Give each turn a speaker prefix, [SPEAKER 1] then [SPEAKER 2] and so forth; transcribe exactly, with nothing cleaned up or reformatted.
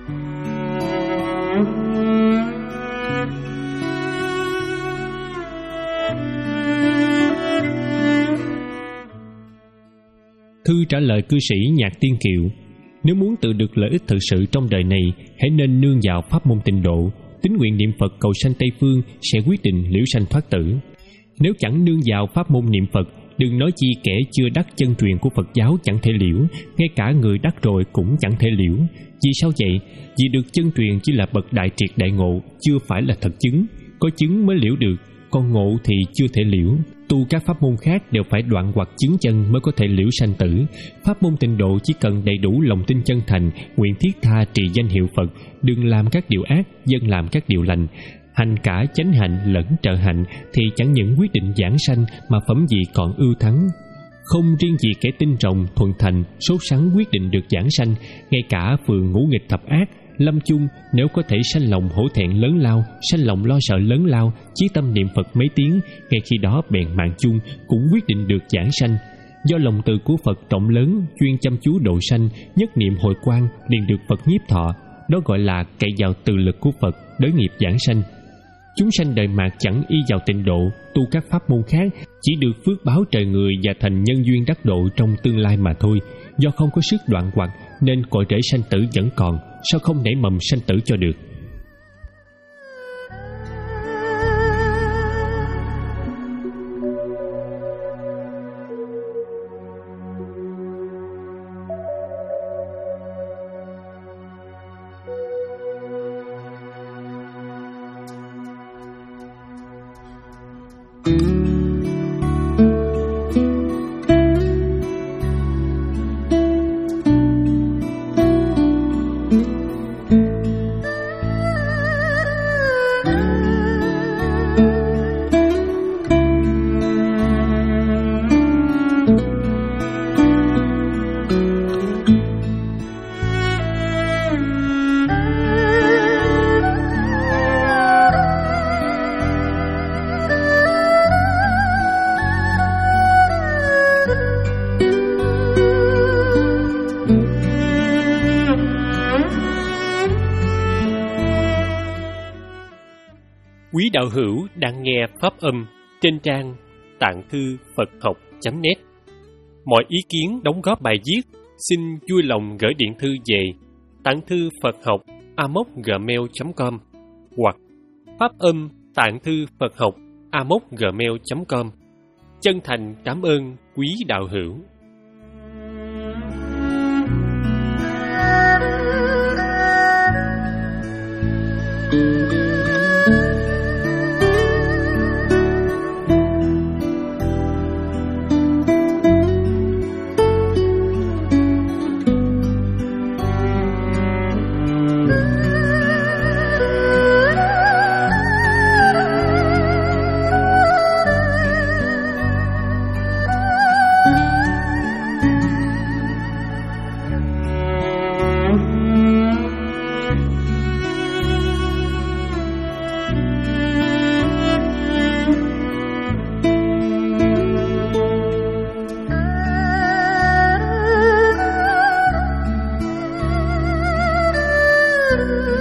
[SPEAKER 1] Thư trả lời cư sĩ Nhạc Tiên Kiều: nếu muốn tự được lợi ích thực sự trong đời này, hãy nên nương vào pháp môn tịnh độ. Tín nguyện niệm Phật cầu sanh Tây phương sẽ quyết định liễu sanh thoát tử. Nếu chẳng nương vào pháp môn niệm Phật, đừng nói chi kẻ chưa đắc chân truyền của Phật giáo chẳng thể liễu, ngay cả người đắc rồi cũng chẳng thể liễu. Vì sao vậy? Vì được chân truyền chỉ là bậc đại triệt đại ngộ, chưa phải là thật chứng. Có chứng mới liễu được, còn ngộ thì chưa thể liễu. Tu các pháp môn khác đều phải đoạn hoặc chứng chân mới có thể liễu sanh tử. Pháp môn tịnh độ chỉ cần đầy đủ lòng tin chân thành, nguyện thiết tha trì danh hiệu Phật, đừng làm các điều ác, dân làm các điều lành, hành cả chánh hạnh lẫn trợ hạnh, thì chẳng những quyết định giảng sanh mà phẩm vị còn ưu thắng. Không riêng gì kẻ tinh rộng thuần thành sốt sắng quyết định được giảng sanh, ngay cả phường ngũ nghịch thập ác lâm chung, nếu có thể sanh lòng hổ thẹn lớn lao, sanh lòng lo sợ lớn lao, chí tâm niệm Phật mấy tiếng, ngay khi đó bèn mạng chung cũng quyết định được giảng sanh. Do lòng từ của Phật rộng lớn, chuyên chăm chú độ sanh, nhất niệm hồi quang liền được Phật nhiếp thọ. Đó gọi là cậy vào từ lực của Phật đới nghiệp giảng sanh. Chúng sanh đời mạt chẳng y vào tịnh độ, tu các pháp môn khác, chỉ được phước báo trời người và thành nhân duyên đắc độ trong tương lai mà thôi. Do không có sức đoạn hoặc nên cội rễ sanh tử vẫn còn, sao không nảy mầm sanh tử cho được. Quý đạo hữu đang nghe pháp âm trên trang tạng thư Phật học chấm net. Mọi ý kiến đóng góp bài viết xin vui lòng gửi điện thư về tạng thư Phật học a mốc gmail chấm com hoặc pháp âm tạng thư Phật học a mốc gmail chấm com. Chân thành cảm ơn quý đạo hữu.
[SPEAKER 2] Thank you.